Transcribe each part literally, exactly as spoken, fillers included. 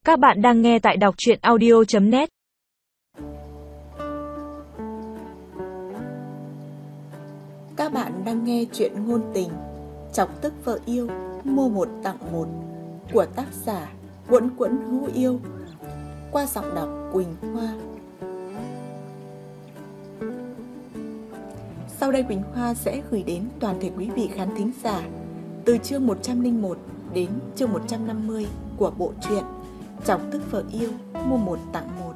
Các bạn đang nghe tại đọc truyện audio chấm net. Các bạn đang nghe chuyện ngôn tình Chọc tức vợ yêu, mua một tặng một của tác giả Quẫn Quẫn Hữu Yêu qua giọng đọc Quỳnh Hoa. Sau đây Quỳnh Hoa sẽ gửi đến toàn thể quý vị khán thính giả từ chương một trăm lẻ một đến chương một trăm năm mươi của bộ truyện Chọc tức vợ yêu, mua một tặng một.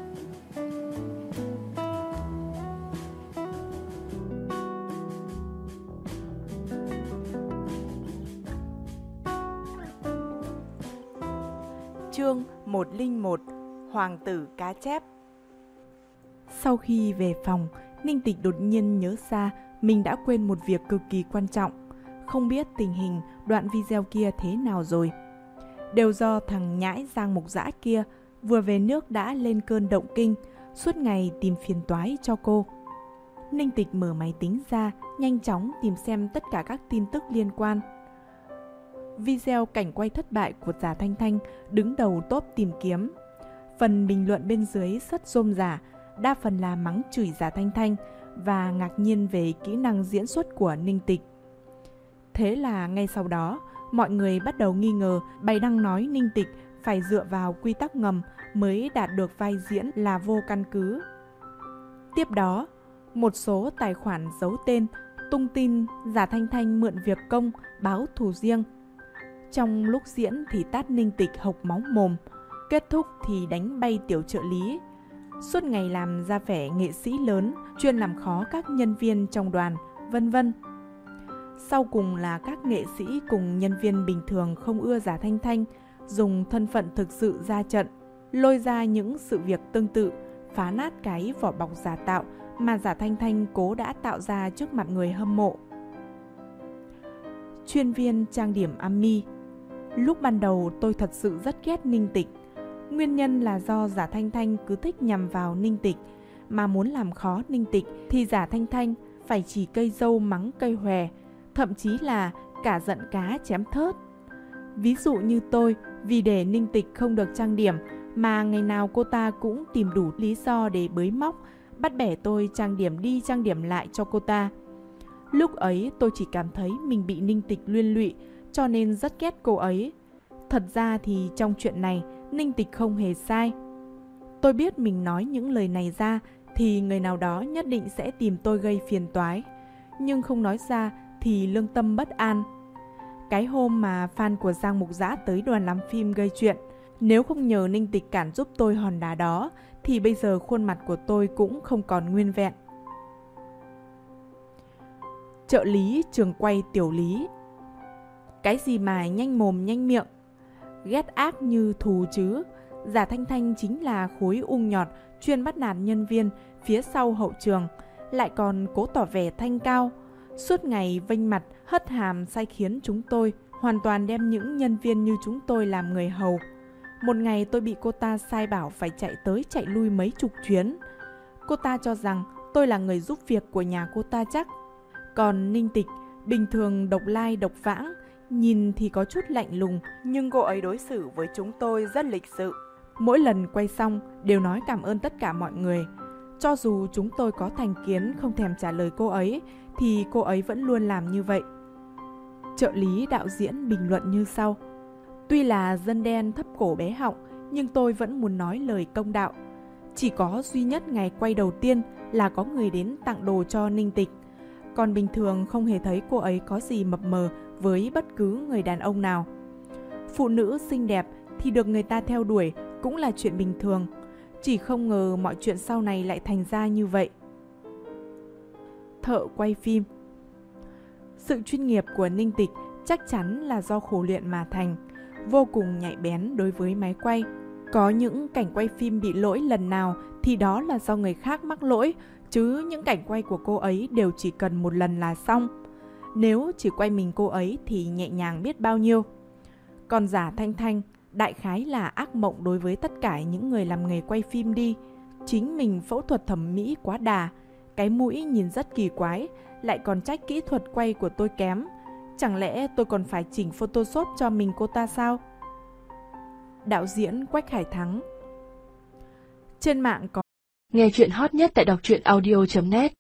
Chương một trăm lẻ một, Hoàng tử cá chép. Sau khi về phòng, Ninh Tịch đột nhiên nhớ ra mình đã quên một việc cực kỳ quan trọng. Không biết tình hình đoạn video kia thế nào rồi. Đều do thằng nhãi Giang Mục Dã kia vừa về nước đã lên cơn động kinh, suốt ngày tìm phiền toái cho cô. Ninh Tịch mở máy tính ra, nhanh chóng tìm xem tất cả các tin tức liên quan. Video cảnh quay thất bại của Giả Thanh Thanh đứng đầu top tìm kiếm. Phần bình luận bên dưới rất rôm rả, đa phần là mắng chửi Giả Thanh Thanh và ngạc nhiên về kỹ năng diễn xuất của Ninh Tịch. Thế là ngay sau đó, mọi người bắt đầu nghi ngờ bài đăng nói Ninh Tịch phải dựa vào quy tắc ngầm mới đạt được vai diễn là vô căn cứ. Tiếp đó, một số tài khoản giấu tên tung tin Giả Thanh Thanh mượn việc công báo thù riêng. Trong lúc diễn thì tát Ninh Tịch hộc máu mồm, kết thúc thì đánh bay tiểu trợ lý. Suốt ngày làm ra vẻ nghệ sĩ lớn, chuyên làm khó các nhân viên trong đoàn, vân vân. Sau cùng là các nghệ sĩ cùng nhân viên bình thường không ưa Giả Thanh Thanh, dùng thân phận thực sự ra trận, lôi ra những sự việc tương tự, phá nát cái vỏ bọc giả tạo mà Giả Thanh Thanh cố đã tạo ra trước mặt người hâm mộ. Chuyên viên trang điểm Ami. Lúc ban đầu tôi thật sự rất ghét Ninh Tịch. Nguyên nhân là do Giả Thanh Thanh cứ thích nhằm vào Ninh Tịch, mà muốn làm khó Ninh Tịch thì Giả Thanh Thanh phải chỉ cây dâu mắng cây hòe, thậm chí là cả giận cá chém thớt. Ví dụ như tôi, vì để Ninh Tịch không được trang điểm mà ngày nào cô ta cũng tìm đủ lý do để bới móc, bắt bẻ tôi trang điểm đi trang điểm lại cho cô ta. Lúc ấy tôi chỉ cảm thấy mình bị Ninh Tịch liên lụy, cho nên rất ghét cô ấy. Thật ra thì trong chuyện này, Ninh Tịch không hề sai. Tôi biết mình nói những lời này ra thì người nào đó nhất định sẽ tìm tôi gây phiền toái, nhưng không nói ra thì lương tâm bất an. Cái hôm mà fan của Giang Mục Dã tới đoàn làm phim gây chuyện, nếu không nhờ Ninh Tịch cản giúp tôi hòn đá đó thì bây giờ khuôn mặt của tôi cũng không còn nguyên vẹn. Trợ lý trường quay Tiểu Lý. Cái gì mà nhanh mồm nhanh miệng, ghét ác như thù chứ. Giả Thanh Thanh chính là khối ung nhọt chuyên bắt nạt nhân viên phía sau hậu trường, lại còn cố tỏ vẻ thanh cao, suốt ngày vênh mặt hất hàm sai khiến chúng tôi, hoàn toàn đem những nhân viên như chúng tôi làm người hầu. Một ngày tôi bị cô ta sai bảo phải chạy tới chạy lui mấy chục chuyến. Cô ta cho rằng tôi là người giúp việc của nhà cô ta chắc. Còn Ninh Tịch bình thường độc lai độc vãng, nhìn thì có chút lạnh lùng, nhưng cô ấy đối xử với chúng tôi rất lịch sự. Mỗi lần quay xong đều nói cảm ơn tất cả mọi người. Cho dù chúng tôi có thành kiến không thèm trả lời cô ấy, thì cô ấy vẫn luôn làm như vậy. Trợ lý đạo diễn bình luận như sau. Tuy là dân đen thấp cổ bé họng, nhưng tôi vẫn muốn nói lời công đạo. Chỉ có duy nhất ngày quay đầu tiên là có người đến tặng đồ cho Ninh Tịch. Còn bình thường không hề thấy cô ấy có gì mập mờ với bất cứ người đàn ông nào. Phụ nữ xinh đẹp thì được người ta theo đuổi cũng là chuyện bình thường. Chỉ không ngờ mọi chuyện sau này lại thành ra như vậy. Thợ quay phim. Sự chuyên nghiệp của Ninh Tịch chắc chắn là do khổ luyện mà thành, vô cùng nhạy bén đối với máy quay. Có những cảnh quay phim bị lỗi lần nào thì đó là do người khác mắc lỗi, chứ những cảnh quay của cô ấy đều chỉ cần một lần là xong. Nếu chỉ quay mình cô ấy thì nhẹ nhàng biết bao nhiêu. Còn Giả Thanh Thanh đại khái là ác mộng đối với tất cả những người làm nghề quay phim đi. Chính mình phẫu thuật thẩm mỹ quá đà, cái mũi nhìn rất kỳ quái, lại còn trách kỹ thuật quay của tôi kém. Chẳng lẽ tôi còn phải chỉnh Photoshop cho mình cô ta sao? đạo diễn Quách Hải Thắng. Trên mạng có Nghe chuyện hot nhất tại đọc truyện audio chấm net.